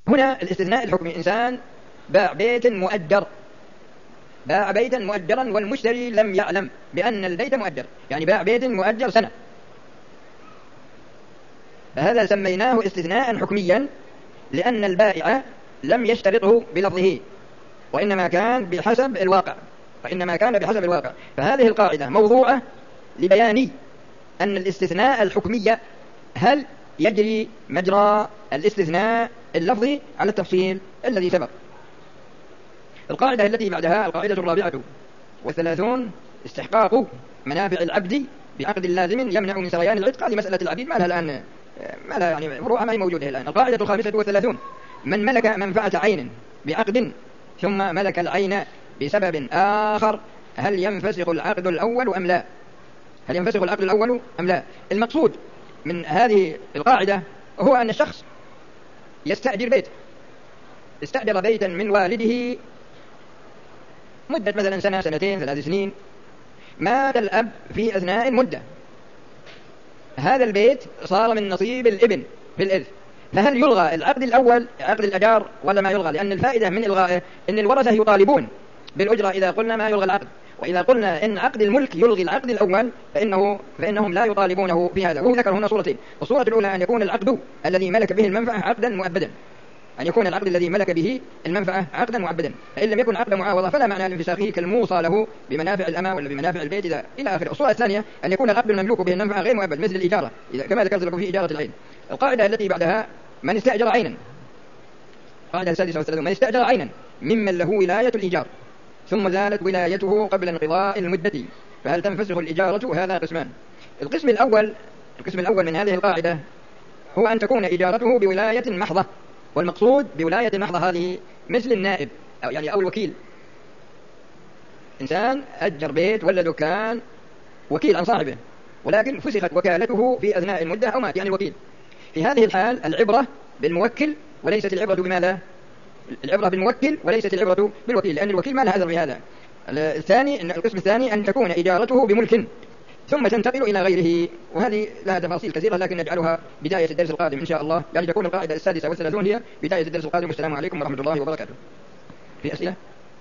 هنا الاستثناء الحكمي، إنسان باع بيت مؤجر، باع بيتا مؤجرا والمشتري لم يعلم بأن البيت مؤجر، يعني باع بيت مؤجر سنة، فهذا سميناه استثناء حكميا لأن البائع لم يشترطه بلفظه، وإنما كان بحسب الواقع. فهذه القاعدة موضوعة لبيان أن الاستثناء الحكمي هل يجري مجرى الاستثناء اللفظي على التفصيل الذي سبق. القاعدة التي بعدها القاعدة 34 استحقاق منافع العبد بعقد لازم يمنع من سريان العتق. هذه مسألة العبيد ما لها الآن، ما لها يعني فروعها ما هي موجودة الآن. القاعدة 35 من ملك منفعة عين بعقد ثم ملك العين بسبب آخر هل ينفسخ العقد الأول أم لا؟ المقصود من هذه القاعدة هو أن الشخص استأجر بيتا من والده مدة مثلا سنة، سنتين، 3 سنين، مات الأب في أثناء المدة، هذا البيت صار من نصيب الابن في الإرث، فهل يلغى العقد الأول عقد الأجار ولا ما يلغى؟ لأن الفائدة من إلغائه أن الورثة يطالبون بالأجرة إذا قلنا ما يلغى العقد، وإذا قلنا إن عقد الملك يلغي العقد الأول فإنهم لا يطالبونه في هذا. وهو ذكر هنا صورتين، الصورة الأولى أن يكون العقد الذي ملك به المنفعة عقدا مؤبدا، عقدا مؤبدا، فإن لم يكن عقد معاوضة فلا معنى لانفساخه كالموصى له بمنافع الأمة ولا بمنافع البيت إلى آخره. الصورة الثانية أن يكون العقد المملوك به المنفعة غير مؤبد مثل الإجارة كما ذكرت لكم في إجارة العين. القاعدة التي بعدها من استأجر عينا، القاعدة 36 من استأجر عينا ممن له ولاية الإيجار ثم زالت ولايته قبل انقضاء المدة فهل تنفسخ الإجارة؟ هذا قسمان. القسم الأول من هذه القاعدة هو أن تكون إجارته بولاية محضة، والمقصود بولاية محضة هذه مثل النائب أو الوكيل. إنسان أجر بيت ولا دكان وكيل عن صاحبه، ولكن فسخت وكالته في أثناء المدة أو مات، يعني الوكيل. في هذه الحال العبرة بالموكل وليست العبرة بماذا؟ العبرة بالموكل وليست العبرة بالوكيل، لأن الوكيل ما له هذا بهذا. القسم الثاني أن تكون إجارته بملك ثم تنتقل إلى غيره، وهذه لها تفاصيل كثيرة لكن نجعلها بداية الدرس القادم إن شاء الله، يعني تكون القاعدة 36 هي بداية الدرس القادم. والسلام عليكم ورحمة الله وبركاته. في أسئلة؟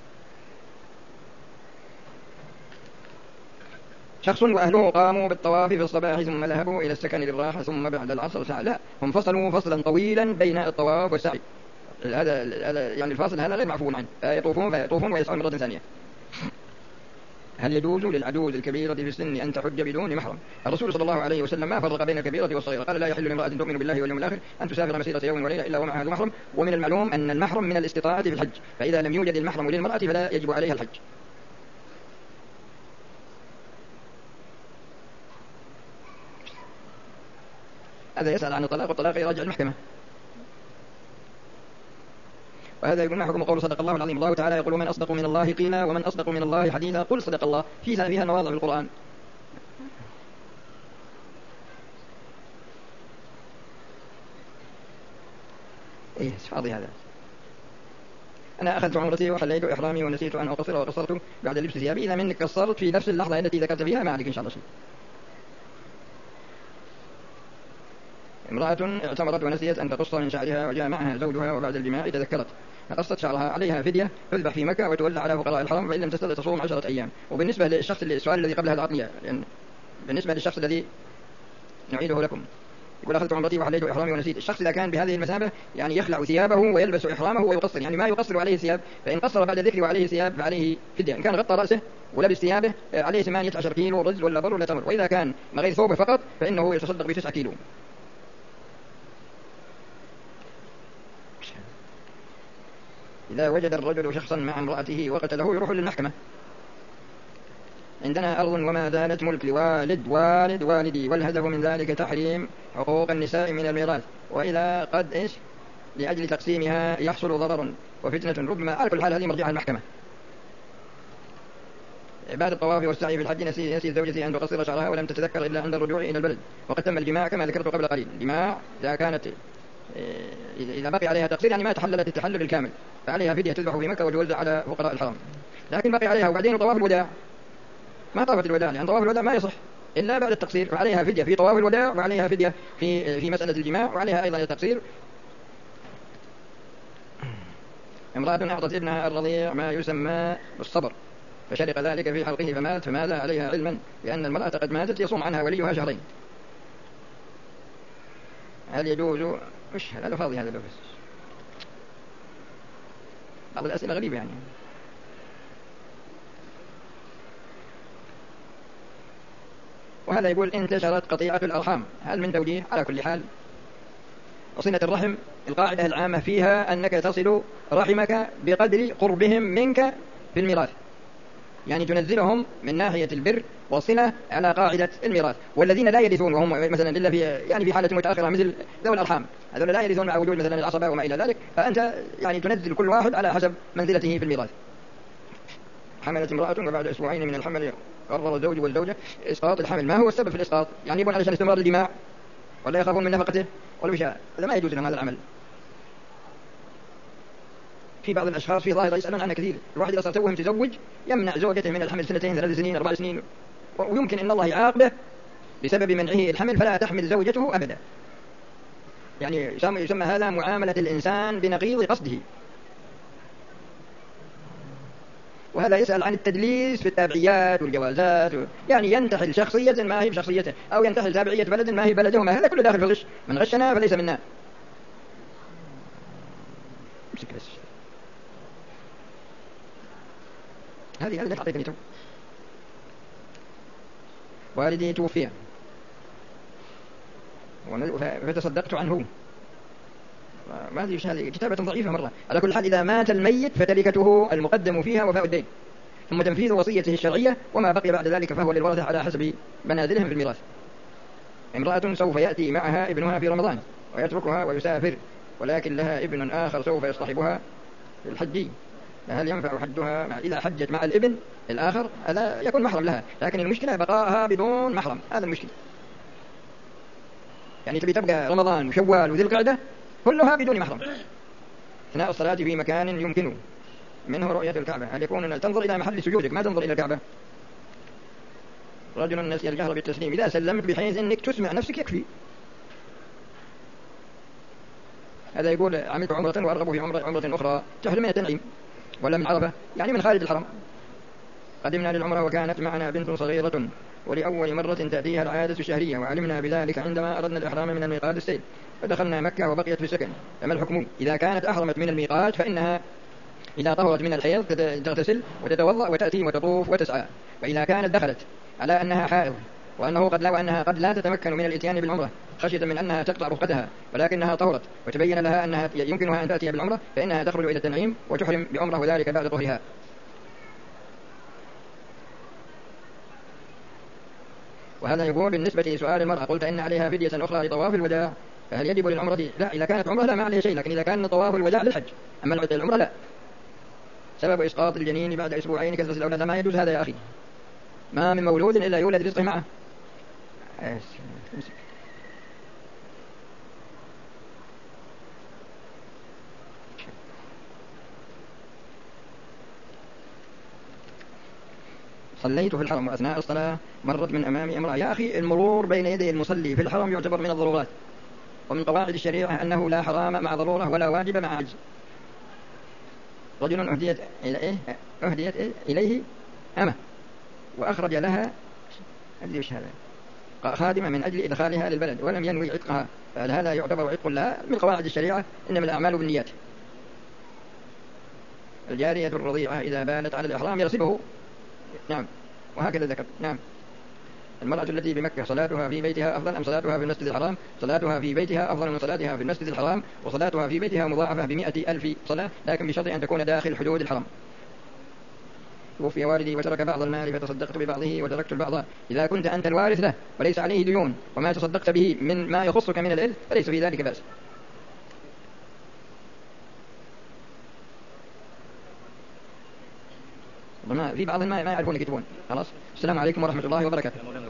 شخص وأهله قاموا بالطواف في الصباح ثم ذهبوا إلى السكن للراحة ثم بعد العصر ساعة، لا، هم فصلوا فصلا طويلا بين الطواف والسعي، هذا يعني الفاصل هذا غير معفو عنه، يطوفون ويسعون مرة ثانية. هل يجوز للعجوز الكبيرة في السن أن تحج بدون محرم؟ الرسول صلى الله عليه وسلم ما فرق بين الكبيرة والصغيرة، قال لا يحل لامرأة تؤمن بالله واليوم الآخر أن تسافر مسيرة يوم وليلة إلا ومعها ذو محرم، ومن المعلوم أن المحرم من الاستطاعة في الحج، فإذا لم يوجد المحرم للمرأة فلا يجب عليها الحج. هذا يسأل عن الطلاق، والطلاق يراجع المحكمة. وهذا يقول ما حكم قول صدق الله العظيم؟ الله تعالى يقول من أصدق من الله قيلا ومن أصدق من الله حديثا، قل صدق الله، فيها مواضع في القرآن. فاضي هذا. أنا أخذت عمرتي وحليت إحرامي ونسيت أن أقصر وقصرت بعد لبس ثيابي، إذا منك قصرت في نفس اللحظة التي ذكرت فيها ما عليك إن شاء الله شيء. امرأة اعتمرت ونسيت أن تقص من شعرها وجاء معها زوجها وبعد الجماع تذكرت فقصت شعرها، عليها فدية تذبح في مكة وتولى على فقراء الحرم، فإن لم تستطع تصوم 10 أيام. وبالنسبة للشخص السؤال الذي قبل هذا العطية، يعني بالنسبة للشخص الذي نعيده لكم يقول أخذت عمرتي وحليت إحرامي ونسيت، الشخص إذا كان بهذه المثابة يعني يخلع ثيابه ويلبس إحرامه ويقصر، يعني ما يقصر عليه ثياب، فإن قصر بعد ذكر وعليه ثياب فعليه فدية. إن كان غطى رأسه ولبس ثيابه عليه 18 كيلو رز ولا بر ولا تمر، وإذا كان من غير ثوبه فقط فإنه يتصدق ب9 كيلو. إذا وجد الرجل شخصا مع امرأته وقتله يروح للمحكمة. عندنا أرض وما زالت ملك لوالد والد والدي، والهدف من ذلك تحريم حقوق النساء من الميراث، وإذا قد لأجل تقسيمها يحصل ضرر وفتنة ربما. على كل حال هذه مرجعها المحكمة. بعد الطواف والسعي في الحج نسي زوجتي أن تقصر شعرها ولم تتذكر إلا عند الرجوع إلى البلد، وقد تم الجماع كما ذكرت قبل قليل. الجماع إذا بقي عليها تقصير يعني ما تحللت التحلل الكامل فعليها فدية تذبح في مكة وتوزع على فقراء الحرم، لكن بقي عليها وبعدين طواف الوداع ما طافت الوداع، لأن طواف الوداع ما يصح إلا بعد التقصير، فعليها فدية في طواف الوداع وعليها فدية في مسألة الجماع وعليها أيضا التقصير. امرأة أعطت ابنها الرضيع ما يسمى بالصبر فشرق ذلك في حلقه فمات، فماذا عليها علما بأن المرأة قد ماتت يصوم عنها وليها شهرين؟ هل يجوز؟ مش هذا فاضي هذا بس بعض الأسئلة غريبة يعني. وهذا يقول انتشرت قطيعة الأرحام، هل من توجيه؟ على كل حال وصلة الرحم القاعدة العامة فيها أنك تصل رحمك بقدر قربهم منك في الميراث، يعني تنزلهم من ناحية البر والصلة على قاعدة الميراث. والذين لا يرثون وهم مثلا إلا في حالة متأخرة مثل ذوي الأرحام، هذول لا يرثون مع وجود مثلا العصبة وما إلى ذلك، فأنت يعني تنزل كل واحد على حسب منزلته في الميراث. حملت امرأة وبعد أسبوعين من الحمل قرر الزوج والزوجة إسقاط الحمل، ما هو السبب في الإسقاط؟ يعني يبون علشان استمرار الجماع ولا يخافون من نفقته ولا مش؟ هذا ما يجوز لهم هذا العمل. في بعض الأشخاص في ظاهرة يسألون عنها كثير، الواحد إذا صار توه متزوج يمنع زوجته من الحمل 2 3 سنين 4 سنين، ويمكن أن الله يعاقبه بسبب منعه الحمل فلا تحمل زوجته أبدا. يعني يسمى هذا معاملة الإنسان بنقيض قصده. وهذا يسأل عن التدليس في التابعيات والجوازات، يعني ينتحل شخصية ما هي بشخصيته أو ينتحل تابعية بلد ما هي بلده، ما هذا كله داخل في الغش، من غشنا فليس منا. هذه لا تعطيني تو. والدي توفي فتصدقت عنه، ما أدري هذه كتابة ضعيفة مرة. على كل حال إذا مات الميت فتركته المقدم فيها وفاء الدين ثم تنفيذ وصيته الشرعية، وما بقي بعد ذلك فهو للورثة على حسب منازلهم في الميراث. امرأة سوف يأتي معها ابنها في رمضان ويتركها ويسافر، ولكن لها ابن آخر سوف يصطحبها في الحج، فهل ينفع حجها إذا حجت مع الابن الآخر؟ هذا يكون محرم لها، لكن المشكلة بقاءها بدون محرم، هذا المشكلة. يعني تبي تبقى رمضان وشوال وذي القعدة كلها بدون محرم أثناء الصلاة في مكان يمكنه منه رؤية الكعبة، هل يكون أن تنظر إلى محل سجودك ما تنظر إلى الكعبة؟ رجل نسي الجهر بالتسليم، إذا سلمت بحيث أنك تسمع نفسك يكفي. هذا يقول عملت عمرة وأرغب في عمرة أخرى، تحرم من التنعيم ولا من عربة، يعني من خارج الحرم. قدمنا للعمرة وكانت معنا بنت صغيرة ولأول مرة تأتيها العادة الشهرية، وعلمنا بذلك عندما أردنا الإحرام من الميقات السيد، فدخلنا مكة وبقيت في السكن. فما الحكم؟ إذا كانت أحرمت من الميقات فإنها إذا طهرت من الحيض تغتسل وتتوضأ وتأتي وتطوف وتسعى، وإذا كانت دخلت على أنها حائض وأنها قد لا تتمكن من الإتيان بالعمرة خشية من أنها تقطع رفقتها، ولكنها طهرت وتبين لها أنها يمكنها أن تأتي بالعمرة، فإنها تخرج إلى التنعيم وتحرم بعمرة وذلك بعد طهرها. وهذا يقول بالنسبة لسؤال المرأة قلت إن عليها فدية أخرى لطواف الوداع، فهل يجب للعمرة؟ لا، إذا كانت عمرة لا ما عليها شيء، لكن إذا كان طواف الوداع للحج، أما العمرة لا. سبب إسقاط الجنين بعد أسبوعين كثرة الأولاد، ما يجوز هذا يا أخي، ما من مولود إلا يولد رزقه معه. صليت في الحرم وأثناء الصلاة مرت من أمامي امرأة. يا أخي المرور بين يدي المصلي في الحرم يعتبر من الضرورات، ومن قواعد الشريعة أنه لا حرام مع ضرورة ولا واجب مع عجز. رجل أهديت إليه أمة وأخرج لها خادمة من أجل إدخالها للبلد ولم ينوي عتقها، فهل هذا يعتبر عتق لها؟ من قواعد الشريعة إنما الأعمال بالنيات. الجارية الرضيعة إذا بانت على الإحرام يرسبه، نعم، وهكذا ذكر. نعم. المرأة التي بمكة صلاتها في بيتها أفضل أم صلاتها في المسجد الحرام؟ صلاتها في بيتها أفضل من صلاتها في المسجد الحرام، وصلاتها في بيتها مضاعفة ب100,000 صلاة، لكن بشرط أن تكون داخل حدود الحرم. توفي والدي وترك بعض المال فتصدقت ببعضه وتركت البعض، إذا كنت أنت الوارث له وليس عليه ديون وما تصدقت به من ما يخصك من الإرث فليس في ذلك بأس. في بعض ما يعرفون يكتبون. خلاص، السلام عليكم ورحمة الله وبركاته.